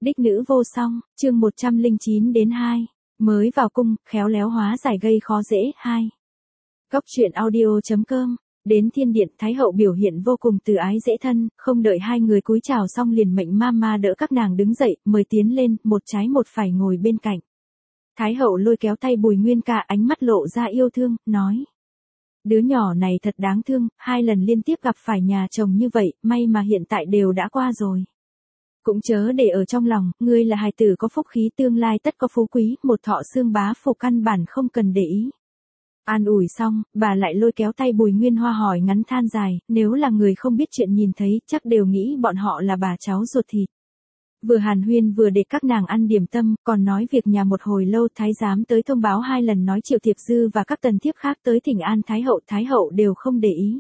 Đích nữ vô song, chương 109-2. Mới vào cung, khéo léo hóa giải gây khó dễ, 2. Góc truyện audio.com. Đến thiên điện, Thái hậu biểu hiện vô cùng từ ái dễ thân, không đợi hai người cúi chào xong liền mệnh mama đỡ các nàng đứng dậy, mời tiến lên, một trái một phải ngồi bên cạnh. Thái hậu lôi kéo tay Bùi Nguyên Ca, ánh mắt lộ ra yêu thương, nói: Đứa nhỏ này thật đáng thương, 2 lần liên tiếp gặp phải nhà chồng như vậy, may mà hiện tại đều đã qua rồi. Cũng chớ để ở trong lòng, ngươi là hài tử có phúc khí, tương lai tất có phú quý, một thọ xương bá phủ, căn bản không cần để ý. An ủi xong, bà lại lôi kéo tay Bùi Nguyên Hoa hỏi ngắn than dài, nếu là người không biết chuyện nhìn thấy, chắc đều nghĩ bọn họ là bà cháu ruột thịt. Vừa hàn huyên vừa để các nàng ăn điểm tâm, còn nói việc nhà một hồi lâu. Thái giám tới thông báo 2 lần nói Triệu Thiệp Dư và các tần thiếp khác tới thỉnh an Thái hậu đều không để ý.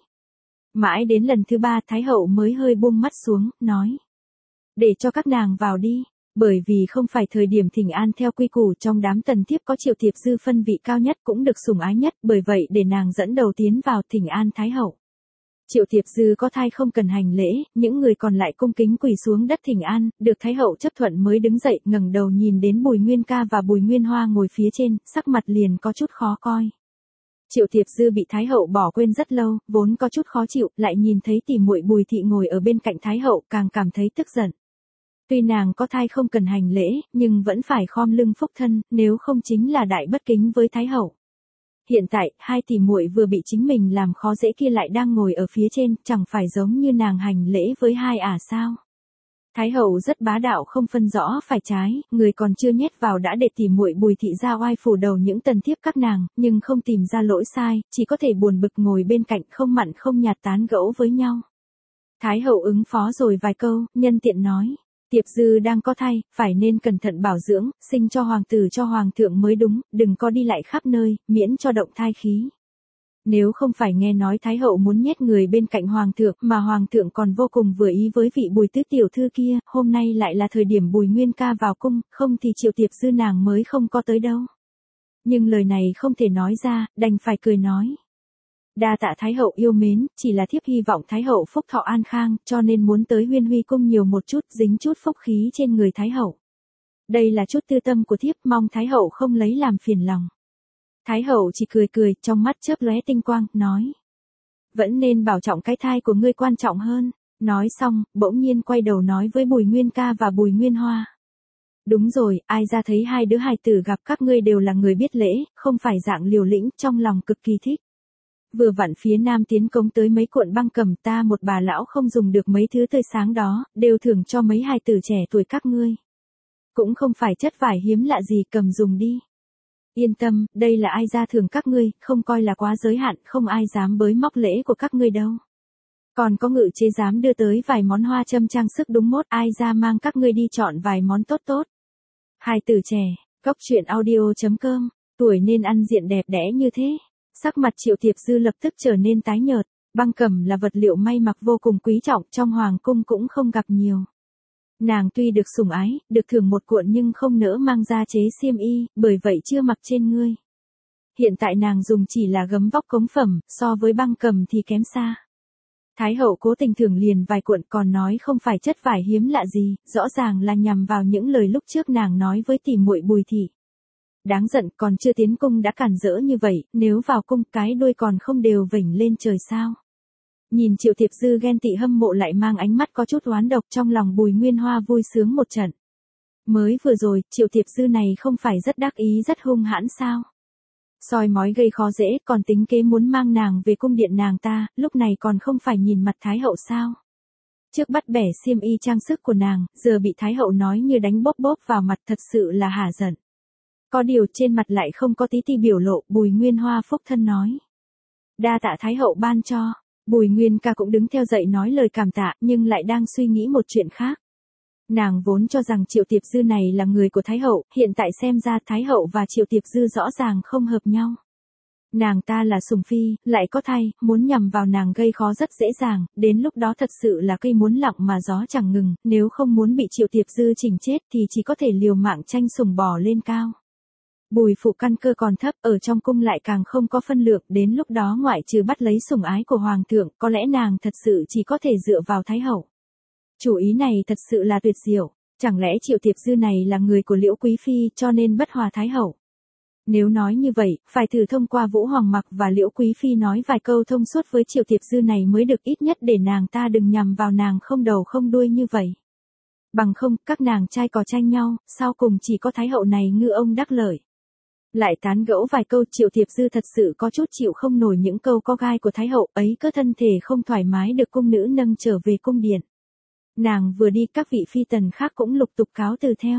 Mãi đến lần thứ 3 Thái hậu mới hơi buông mắt xuống, nói: Để cho các nàng vào đi, bởi vì không phải thời điểm thỉnh an theo quy củ, trong đám tần thiếp có Triệu Thiệp Dư phân vị cao nhất, cũng được sủng ái nhất, bởi vậy để nàng dẫn đầu tiến vào thỉnh an Thái hậu. Triệu Thiệp Dư có thai không cần hành lễ, những người còn lại cung kính quỳ xuống đất thỉnh an, được Thái hậu chấp thuận mới đứng dậy, ngẩng đầu nhìn đến Bùi Nguyên Ca và Bùi Nguyên Hoa ngồi phía trên, sắc mặt liền có chút khó coi. Triệu Thiệp Dư bị Thái hậu bỏ quên rất lâu, vốn có chút khó chịu, lại nhìn thấy tỷ muội Bùi thị ngồi ở bên cạnh Thái hậu, càng cảm thấy tức giận. Tuy nàng có thai không cần hành lễ, nhưng vẫn phải khom lưng phúc thân, nếu không chính là đại bất kính với Thái hậu. Hiện tại, 2 tỷ muội vừa bị chính mình làm khó dễ kia lại đang ngồi ở phía trên, chẳng phải giống như nàng hành lễ với 2 sao? Thái hậu rất bá đạo, không phân rõ phải trái, người còn chưa nhét vào đã để tỷ muội Bùi thị ra oai phủ đầu những tần thiếp các nàng, nhưng không tìm ra lỗi sai, chỉ có thể buồn bực ngồi bên cạnh không mặn không nhạt tán gẫu với nhau. Thái hậu ứng phó rồi vài câu, nhân tiện nói: Tiệp Dư đang có thai, phải nên cẩn thận bảo dưỡng, sinh cho hoàng tử cho hoàng thượng mới đúng, đừng có đi lại khắp nơi, miễn cho động thai khí. Nếu không phải nghe nói Thái hậu muốn nhét người bên cạnh hoàng thượng, mà hoàng thượng còn vô cùng vừa ý với vị Bùi tứ tiểu thư kia, hôm nay lại là thời điểm Bùi Nguyên Ca vào cung, không thì Triệu Tiệp Dư nàng mới không có tới đâu. Nhưng lời này không thể nói ra, đành phải cười nói: Đa tạ Thái hậu yêu mến, chỉ là thiếp hy vọng Thái hậu phúc thọ an khang, cho nên muốn tới Huyên Huy cung nhiều một chút, dính chút phúc khí trên người Thái hậu. Đây là chút tư tâm của thiếp, mong Thái hậu không lấy làm phiền lòng. Thái hậu chỉ cười cười, trong mắt chớp lóe tinh quang, nói: Vẫn nên bảo trọng cái thai của ngươi quan trọng hơn. Nói xong, bỗng nhiên quay đầu nói với Bùi Nguyên Ca và Bùi Nguyên Hoa: Đúng rồi, ai ra thấy 2 đứa hài tử gặp các ngươi đều là người biết lễ, không phải dạng liều lĩnh, trong lòng cực kỳ thích. Vừa vặn phía nam tiến cống tới mấy cuộn băng cầm, ta một bà lão không dùng được mấy thứ tươi sáng đó, đều thưởng cho mấy hài tử trẻ tuổi các ngươi. Cũng không phải chất vải hiếm lạ gì, cầm dùng đi. Yên tâm, đây là ai ra thưởng các ngươi, không coi là quá giới hạn, không ai dám bới móc lễ của các ngươi đâu. Còn có ngự chế dám đưa tới vài món hoa châm trang sức đúng mốt, ai ra mang các ngươi đi chọn vài món tốt tốt. Hài tử trẻ, góc truyện audio.com, tuổi nên ăn diện đẹp đẽ như thế. Sắc mặt Triệu Thiệp Dư lập tức trở nên tái nhợt, băng cầm là vật liệu may mặc vô cùng quý trọng, trong hoàng cung cũng không gặp nhiều. Nàng tuy được sủng ái, được thưởng một cuộn nhưng không nỡ mang ra chế xiêm y, bởi vậy chưa mặc trên ngươi. Hiện tại nàng dùng chỉ là gấm vóc cống phẩm, so với băng cầm thì kém xa. Thái hậu cố tình thưởng liền vài cuộn, còn nói không phải chất vải hiếm lạ gì, rõ ràng là nhằm vào những lời lúc trước nàng nói với tỷ muội Bùi thị. Đáng giận, còn chưa tiến cung đã cản rỡ như vậy, nếu vào cung cái đuôi còn không đều vểnh lên trời sao. Nhìn Triệu Thiệp Dư ghen tị hâm mộ lại mang ánh mắt có chút oán độc, trong lòng Bùi Nguyên Hoa vui sướng một trận. Mới vừa rồi, Triệu Thiệp Dư này không phải rất đắc ý rất hung hãn sao. Soi mói gây khó dễ, còn tính kế muốn mang nàng về cung điện nàng ta, lúc này còn không phải nhìn mặt Thái hậu sao. Trước bắt bẻ xiêm y trang sức của nàng, giờ bị Thái hậu nói như đánh bóp bóp vào mặt, thật sự là hả giận. Có điều trên mặt lại không có tí ti biểu lộ, Bùi Nguyên Hoa phúc thân nói: Đa tạ Thái hậu ban cho. Bùi Nguyên Ca cũng đứng theo dậy nói lời cảm tạ, nhưng lại đang suy nghĩ một chuyện khác. Nàng vốn cho rằng Triệu Tiệp Dư này là người của Thái hậu, hiện tại xem ra Thái hậu và Triệu Tiệp Dư rõ ràng không hợp nhau. Nàng ta là sủng phi, lại có thai, muốn nhằm vào nàng gây khó rất dễ dàng, đến lúc đó thật sự là cây muốn lặng mà gió chẳng ngừng, nếu không muốn bị Triệu Tiệp Dư chỉnh chết thì chỉ có thể liều mạng tranh sủng bò lên cao. Bùi phụ căn cơ còn thấp, ở trong cung lại càng không có phân lượng, đến lúc đó ngoại trừ bắt lấy sủng ái của hoàng thượng, có lẽ nàng thật sự chỉ có thể dựa vào Thái hậu. Chủ ý này thật sự là tuyệt diệu. Chẳng lẽ Triệu Tiệp Dư này là người của Liễu Quý Phi cho nên bất hòa Thái hậu? Nếu nói như vậy, phải thử thông qua Vũ Hoàng Mặc và Liễu Quý Phi nói vài câu thông suốt với Triệu Tiệp Dư này mới được, ít nhất để nàng ta đừng nhằm vào nàng không đầu không đuôi như vậy. Bằng không, các nàng trai cò tranh nhau, sau cùng chỉ có Thái hậu này ngư ông đắc lợi. Lại tán gẫu vài câu, Triệu Tiệp Dư thật sự có chút chịu không nổi những câu có gai của Thái hậu ấy, cơ thân thể không thoải mái được cung nữ nâng trở về cung điện. Nàng vừa đi, các vị phi tần khác cũng lục tục cáo từ theo.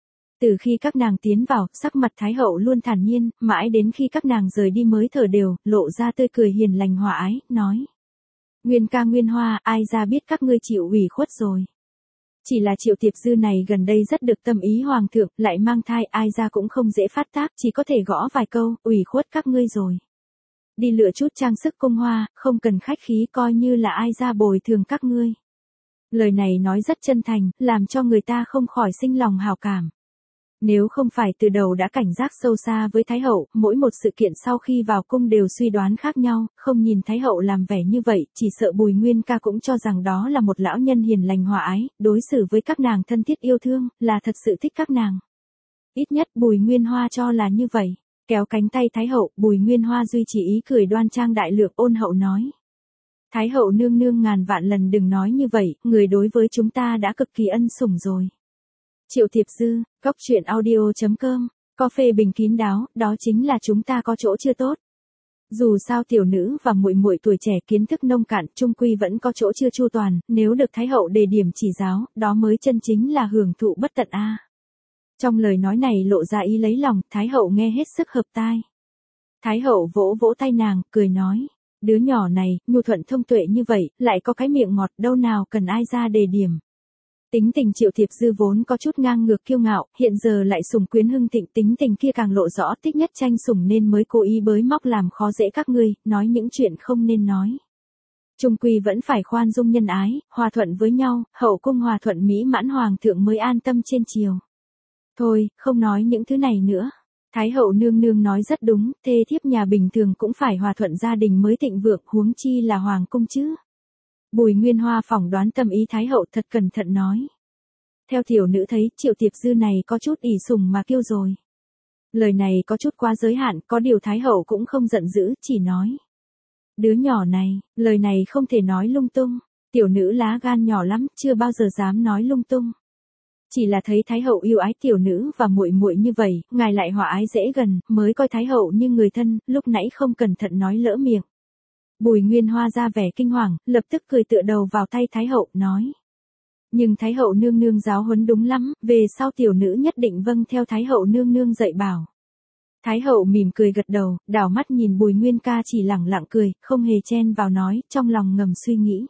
Từ khi các nàng tiến vào, sắc mặt Thái hậu luôn thản nhiên, mãi đến khi các nàng rời đi mới thở đều, lộ ra tươi cười hiền lành hòa ái, nói. Nguyên ca Nguyên Hoa, ai ra biết các ngươi chịu ủy khuất rồi. Chỉ là Triệu Tiệp Dư này gần đây rất được tâm ý hoàng thượng, lại mang thai, ai ra cũng không dễ phát tác, chỉ có thể gõ vài câu, ủy khuất các ngươi rồi. Đi lựa chút trang sức cung hoa, không cần khách khí, coi như là ai ra bồi thường các ngươi. Lời này nói rất chân thành, làm cho người ta không khỏi sinh lòng hảo cảm. Nếu không phải từ đầu đã cảnh giác sâu xa với Thái hậu, mỗi một sự kiện sau khi vào cung đều suy đoán khác nhau, không nhìn Thái hậu làm vẻ như vậy, chỉ sợ Bùi Nguyên ca cũng cho rằng đó là một lão nhân hiền lành hòa ái, đối xử với các nàng thân thiết yêu thương, là thật sự thích các nàng. Ít nhất Bùi Nguyên Hoa cho là như vậy. Kéo cánh tay Thái hậu, Bùi Nguyên Hoa duy trì ý cười đoan trang đại lược, ôn hậu nói. Thái hậu nương nương ngàn vạn lần đừng nói như vậy, người đối với chúng ta đã cực kỳ ân sủng rồi. Triệu Tiệp Dư, goctruyện.audio.com, có phê bình kín đáo, đó chính là chúng ta có chỗ chưa tốt. Dù sao tiểu nữ và muội muội tuổi trẻ kiến thức nông cạn, chung quy vẫn có chỗ chưa chu toàn, nếu được Thái hậu đề điểm chỉ giáo, đó mới chân chính là hưởng thụ bất tận a. Trong lời nói này lộ ra ý lấy lòng, Thái hậu nghe hết sức hợp tai. Thái hậu vỗ vỗ tay nàng, cười nói, đứa nhỏ này, nhu thuận thông tuệ như vậy, lại có cái miệng ngọt, đâu nào cần ai ra đề điểm. Tính tình Triệu Tiệp Dư vốn có chút ngang ngược kiêu ngạo, hiện giờ lại sủng quyến hưng thịnh, tính tình kia càng lộ rõ, thích nhất tranh sủng nên mới cố ý bới móc làm khó dễ các ngươi, nói những chuyện không nên nói. Chung quy vẫn phải khoan dung nhân ái, hòa thuận với nhau, hậu cung hòa thuận mỹ mãn, hoàng thượng mới an tâm trên triều. Thôi, không nói những thứ này nữa. Thái hậu nương nương nói rất đúng, thê thiếp nhà bình thường cũng phải hòa thuận gia đình mới thịnh vượng, huống chi là hoàng cung chứ. Bùi Nguyên Hoa phỏng đoán tâm ý Thái hậu, thật cẩn thận nói. Theo tiểu nữ thấy, Triệu Tiệp Dư này có chút ỷ sủng mà kiêu rồi. Lời này có chút quá giới hạn, có điều Thái hậu cũng không giận dữ, chỉ nói. Đứa nhỏ này, lời này không thể nói lung tung. Tiểu nữ lá gan nhỏ lắm, chưa bao giờ dám nói lung tung. Chỉ là thấy Thái hậu yêu ái tiểu nữ và muội muội như vậy, ngài lại hòa ái dễ gần, mới coi Thái hậu như người thân, lúc nãy không cẩn thận nói lỡ miệng. Bùi Nguyên Hoa ra vẻ kinh hoàng, lập tức cười tựa đầu vào tay Thái hậu, nói. Nhưng Thái hậu nương nương giáo huấn đúng lắm, về sau tiểu nữ nhất định vâng theo Thái hậu nương nương dạy bảo. Thái hậu mỉm cười gật đầu, đảo mắt nhìn Bùi Nguyên ca chỉ lẳng lặng cười, không hề chen vào nói, trong lòng ngầm suy nghĩ.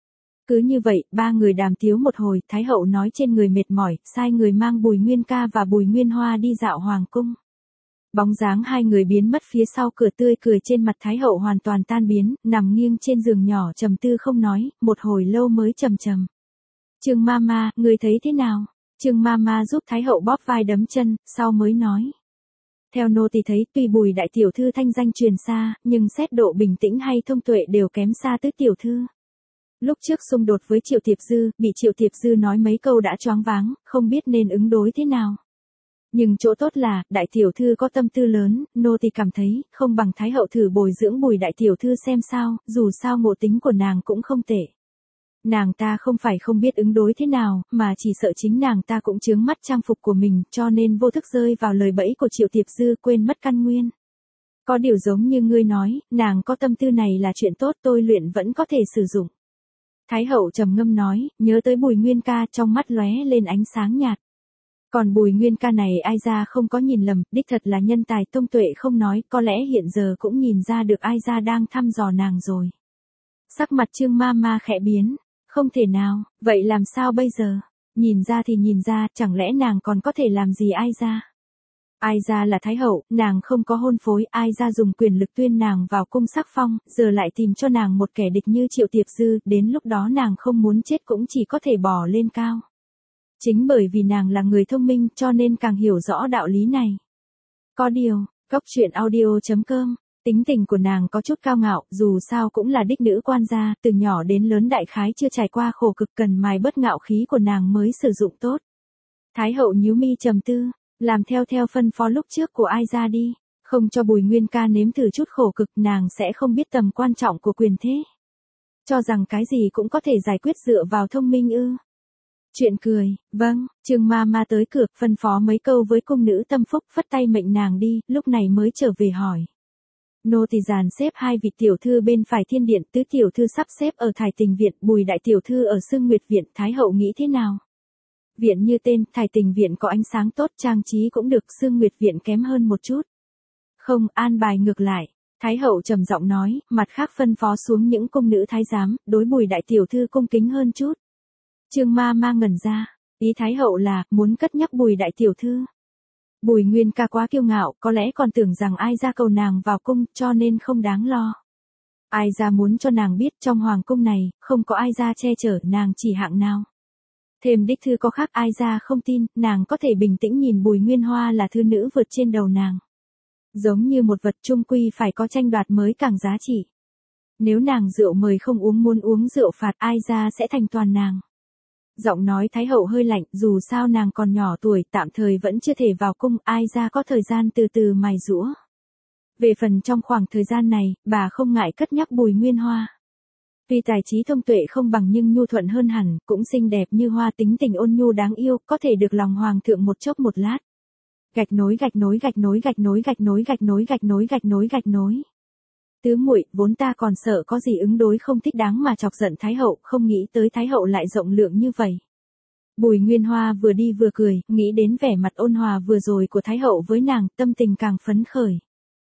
Cứ như vậy, ba người đàm tiếu một hồi, Thái hậu nói trên người mệt mỏi, sai người mang Bùi Nguyên ca và Bùi Nguyên Hoa đi dạo hoàng cung. Bóng dáng hai người biến mất phía sau cửa, tươi cười trên mặt Thái hậu hoàn toàn tan biến, nằm nghiêng trên giường nhỏ trầm tư không nói, một hồi lâu mới trầm trầm. Trương Mama, người thấy thế nào? Trương Mama giúp Thái hậu bóp vai đấm chân, sau mới nói. Theo nô tỳ thấy, tuy Bùi đại tiểu thư thanh danh truyền xa, nhưng xét độ bình tĩnh hay thông tuệ đều kém xa tứ tiểu thư. Lúc trước xung đột với Triệu Tiệp Dư, bị Triệu Tiệp Dư nói mấy câu đã choáng váng, không biết nên ứng đối thế nào. Nhưng chỗ tốt là, đại tiểu thư có tâm tư lớn, nô tỳ cảm thấy, không bằng Thái hậu thử bồi dưỡng Bùi đại tiểu thư xem sao, dù sao ngộ tính của nàng cũng không tệ. Nàng ta không phải không biết ứng đối thế nào, mà chỉ sợ chính nàng ta cũng chướng mắt trang phục của mình, cho nên vô thức rơi vào lời bẫy của Triệu Tiệp Dư, quên mất căn nguyên. Có điều giống như ngươi nói, nàng có tâm tư này là chuyện tốt, tôi luyện vẫn có thể sử dụng. Thái hậu trầm ngâm nói, nhớ tới Bùi Nguyên ca, trong mắt lóe lên ánh sáng nhạt. Còn Bùi Nguyên ca này ai ra không có nhìn lầm, đích thật là nhân tài thông tuệ không nói, có lẽ hiện giờ cũng nhìn ra được ai ra đang thăm dò nàng rồi. Sắc mặt Trương Mama khẽ biến, không thể nào, vậy làm sao bây giờ? Nhìn ra thì nhìn ra, chẳng lẽ nàng còn có thể làm gì ai ra? Ai ra là Thái hậu, nàng không có hôn phối, ai ra dùng quyền lực tuyên nàng vào cung sắc phong, giờ lại tìm cho nàng một kẻ địch như Triệu Tiệp Dư, đến lúc đó nàng không muốn chết cũng chỉ có thể bò lên cao. Chính bởi vì nàng là người thông minh cho nên càng hiểu rõ đạo lý này. Có điều, goctruyện.audio.com, tính tình của nàng có chút cao ngạo, dù sao cũng là đích nữ quan gia, từ nhỏ đến lớn đại khái chưa trải qua khổ cực, cần mài bớt ngạo khí của nàng mới sử dụng tốt. Thái hậu nhíu mi trầm tư, làm theo phân phó lúc trước của ai ra đi, không cho Bùi Nguyên ca nếm thử chút khổ cực nàng sẽ không biết tầm quan trọng của quyền thế. Cho rằng cái gì cũng có thể giải quyết dựa vào thông minh ư. Chuyện cười, vâng, Trương ma tới cửa, phân phó mấy câu với cung nữ tâm phúc phất tay mệnh nàng đi, lúc này mới trở về hỏi. Nô tỳ dàn xếp 2 vị tiểu thư bên phải thiên điện, tứ tiểu thư sắp xếp ở Thải Tình viện, Bùi đại tiểu thư ở Sương Nguyệt viện, Thái hậu nghĩ thế nào? Viện như tên, Thải Tình viện có ánh sáng tốt, trang trí cũng được, Sương Nguyệt viện kém hơn một chút. Không, an bài ngược lại. Thái hậu trầm giọng nói, mặt khác phân phó xuống những cung nữ thái giám, đối Bùi đại tiểu thư cung kính hơn chút. Trương ma ngẩn ra, ý Thái hậu là, muốn cất nhắc Bùi đại tiểu thư. Bùi Nguyên ca quá kiêu ngạo, có lẽ còn tưởng rằng ai ra cầu nàng vào cung, cho nên không đáng lo. Ai ra muốn cho nàng biết trong hoàng cung này, không có ai ra che chở nàng chỉ hạng nào. Thêm đích thư có khác ai ra không tin, nàng có thể bình tĩnh nhìn Bùi Nguyên Hoa là thư nữ vượt trên đầu nàng. Giống như một vật trung quy phải có tranh đoạt mới càng giá trị. Nếu nàng rượu mời không uống muốn uống rượu phạt ai ra sẽ thành toàn nàng. Giọng nói Thái hậu hơi lạnh, dù sao nàng còn nhỏ tuổi, tạm thời vẫn chưa thể vào cung, ai ra có thời gian từ từ mài giũa. Về phần trong khoảng thời gian này, bà không ngại cất nhắc Bùi Nguyên Hoa. Tuy tài trí thông tuệ không bằng nhưng nhu thuận hơn hẳn, cũng xinh đẹp như hoa, tính tình ôn nhu đáng yêu, có thể được lòng hoàng thượng một chốc một lát. Gạch nối. Tứ muội, vốn ta còn sợ có gì ứng đối không thích đáng mà chọc giận Thái hậu, không nghĩ tới Thái hậu lại rộng lượng như vậy. Bùi Nguyên Hoa vừa đi vừa cười, nghĩ đến vẻ mặt ôn hòa vừa rồi của Thái hậu với nàng, tâm tình càng phấn khởi.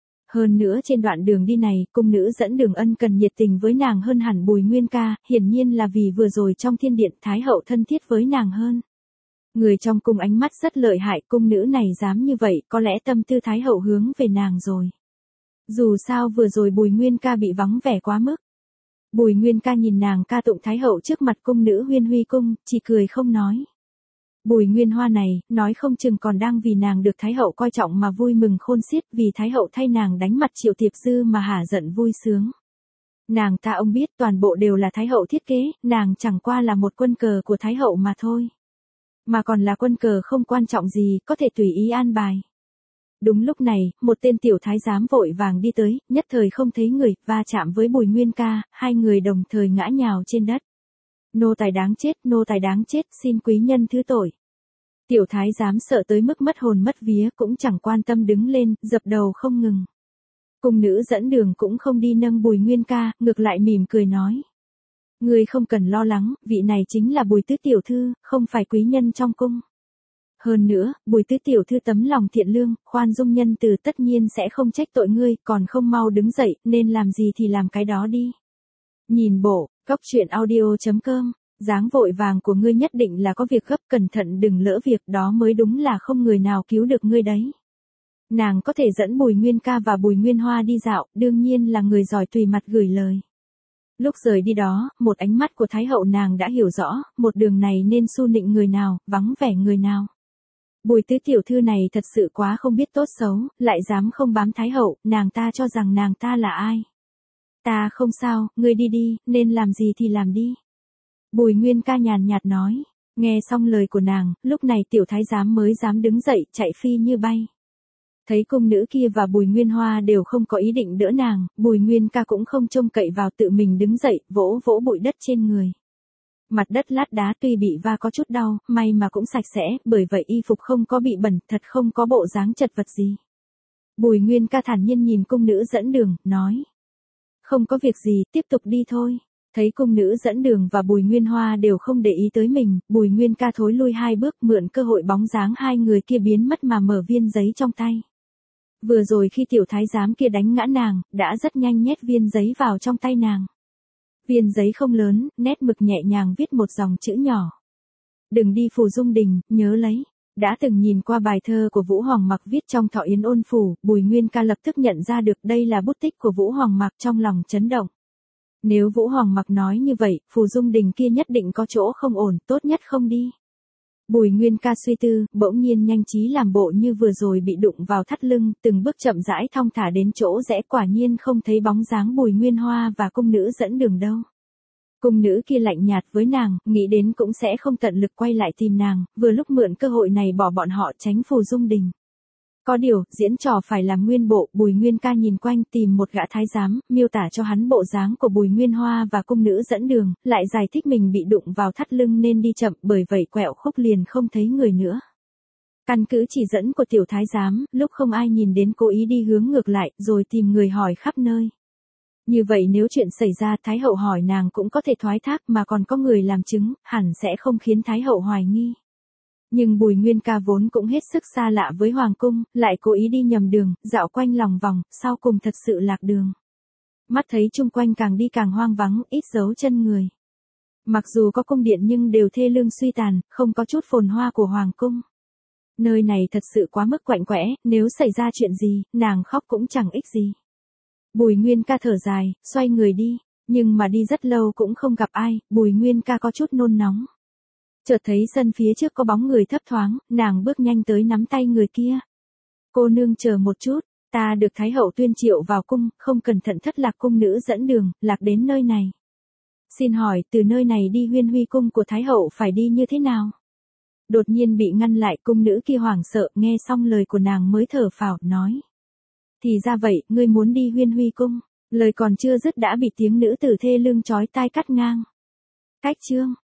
Hơn nữa trên đoạn đường đi này, cung nữ dẫn đường ân cần nhiệt tình với nàng hơn hẳn Bùi Nguyên ca, hiển nhiên là vì vừa rồi trong thiên điện Thái hậu thân thiết với nàng hơn. Người trong cung ánh mắt rất lợi hại, cung nữ này dám như vậy, có lẽ tâm tư Thái hậu hướng về nàng rồi. Dù sao vừa rồi Bùi Nguyên ca bị vắng vẻ quá mức. Bùi Nguyên ca nhìn nàng ca tụng Thái hậu trước mặt cung nữ Huyên Huy cung, chỉ cười không nói. Bùi Nguyên Hoa này, nói không chừng còn đang vì nàng được Thái hậu coi trọng mà vui mừng khôn xiết, vì Thái hậu thay nàng đánh mặt Triệu Tiệp Dư mà hả giận vui sướng. Nàng ta ông biết toàn bộ đều là Thái hậu thiết kế, nàng chẳng qua là một quân cờ của Thái hậu mà thôi. Mà còn là quân cờ không quan trọng gì, có thể tùy ý an bài. Đúng lúc này, một tên tiểu thái giám vội vàng đi tới, nhất thời không thấy người, va chạm với Bùi Nguyên ca, hai người đồng thời ngã nhào trên đất. Nô tài đáng chết, xin quý nhân thứ tội. Tiểu thái giám sợ tới mức mất hồn mất vía cũng chẳng quan tâm đứng lên, dập đầu không ngừng. Cung nữ dẫn đường cũng không đi nâng Bùi Nguyên ca, ngược lại mỉm cười nói. Người không cần lo lắng, vị này chính là Bùi tứ tiểu thư, không phải quý nhân trong cung. Hơn nữa, Bùi tứ tiểu thư tấm lòng thiện lương, khoan dung nhân từ tất nhiên sẽ không trách tội ngươi, còn không mau đứng dậy, nên làm gì thì làm cái đó đi. Nhìn bộ, góc.audio.com, dáng vội vàng của ngươi nhất định là có việc gấp, cẩn thận đừng lỡ việc, đó mới đúng là không người nào cứu được ngươi đấy. Nàng có thể dẫn Bùi Nguyên ca và Bùi Nguyên Hoa đi dạo, đương nhiên là người giỏi tùy mặt gửi lời. Lúc rời đi đó, một ánh mắt của Thái hậu nàng đã hiểu rõ, một đường này nên su nịnh người nào, vắng vẻ người nào. Bùi tứ tiểu thư này thật sự quá không biết tốt xấu, lại dám không bám Thái hậu, nàng ta cho rằng nàng ta là ai. Ta không sao, ngươi đi đi, nên làm gì thì làm đi. Bùi Nguyên ca nhàn nhạt nói, nghe xong lời của nàng, lúc này tiểu thái giám mới dám đứng dậy, chạy phi như bay. Thấy cung nữ kia và Bùi Nguyên Hoa đều không có ý định đỡ nàng, Bùi Nguyên ca cũng không trông cậy vào tự mình đứng dậy, vỗ bụi đất trên người. Mặt đất lát đá tuy bị va có chút đau, may mà cũng sạch sẽ, bởi vậy y phục không có bị bẩn, thật không có bộ dáng chật vật gì. Bùi Nguyên ca thản nhiên nhìn cung nữ dẫn đường, nói. Không có việc gì, tiếp tục đi thôi. Thấy cung nữ dẫn đường và Bùi Nguyên Hoa đều không để ý tới mình, Bùi Nguyên ca thối lui 2 bước, mượn cơ hội bóng dáng hai người kia biến mất mà mở viên giấy trong tay. Vừa rồi khi tiểu thái giám kia đánh ngã nàng, đã rất nhanh nhét viên giấy vào trong tay nàng. Viên giấy không lớn, nét mực nhẹ nhàng viết một dòng chữ nhỏ. Đừng đi Phù Dung Đình, nhớ lấy. Đã từng nhìn qua bài thơ của Vũ Hoàng Mặc viết trong Thọ Yến Ôn Phủ, Bùi Nguyên ca lập tức nhận ra được đây là bút tích của Vũ Hoàng Mặc, trong lòng chấn động. Nếu Vũ Hoàng Mặc nói như vậy, Phù Dung Đình kia nhất định có chỗ không ổn, tốt nhất không đi. Bùi Nguyên ca suy tư, bỗng nhiên nhanh trí làm bộ như vừa rồi bị đụng vào thắt lưng, từng bước chậm rãi thong thả đến chỗ rẽ, quả nhiên không thấy bóng dáng Bùi Nguyên Hoa và cung nữ dẫn đường đâu. Cung nữ kia lạnh nhạt với nàng, nghĩ đến cũng sẽ không tận lực quay lại tìm nàng, vừa lúc mượn cơ hội này bỏ bọn họ tránh Phù Dung Đình. Có điều, diễn trò phải làm nguyên bộ, Bùi Nguyên Ca nhìn quanh tìm một gã thái giám, miêu tả cho hắn bộ dáng của Bùi Nguyên Hoa và cung nữ dẫn đường, lại giải thích mình bị đụng vào thắt lưng nên đi chậm, bởi vậy quẹo khúc liền không thấy người nữa. Căn cứ chỉ dẫn của tiểu thái giám, lúc không ai nhìn đến cố ý đi hướng ngược lại, rồi tìm người hỏi khắp nơi. Như vậy nếu chuyện xảy ra Thái hậu hỏi nàng cũng có thể thoái thác mà còn có người làm chứng, hẳn sẽ không khiến Thái hậu hoài nghi. Nhưng Bùi Nguyên Ca vốn cũng hết sức xa lạ với Hoàng cung, lại cố ý đi nhầm đường, dạo quanh lòng vòng, sau cùng thật sự lạc đường. Mắt thấy chung quanh càng đi càng hoang vắng, ít dấu chân người. Mặc dù có cung điện nhưng đều thê lương suy tàn, không có chút phồn hoa của Hoàng cung. Nơi này thật sự quá mức quạnh quẽ, nếu xảy ra chuyện gì, nàng khóc cũng chẳng ích gì. Bùi Nguyên Ca thở dài, xoay người đi, nhưng mà đi rất lâu cũng không gặp ai, Bùi Nguyên Ca có chút nôn nóng. Chợt thấy sân phía trước có bóng người thấp thoáng, nàng bước nhanh tới nắm tay người kia. Cô nương chờ một chút, ta được Thái hậu tuyên triệu vào cung, không cẩn thận thất lạc cung nữ dẫn đường, lạc đến nơi này. Xin hỏi, từ nơi này đi Huyên Huy cung của Thái hậu phải đi như thế nào? Đột nhiên bị ngăn lại, cung nữ kia hoảng sợ, nghe xong lời của nàng mới thở phào, nói. Thì ra vậy, ngươi muốn đi Huyên Huy cung. Lời còn chưa dứt đã bị tiếng nữ tử thê lương chói tai cắt ngang. Cách chương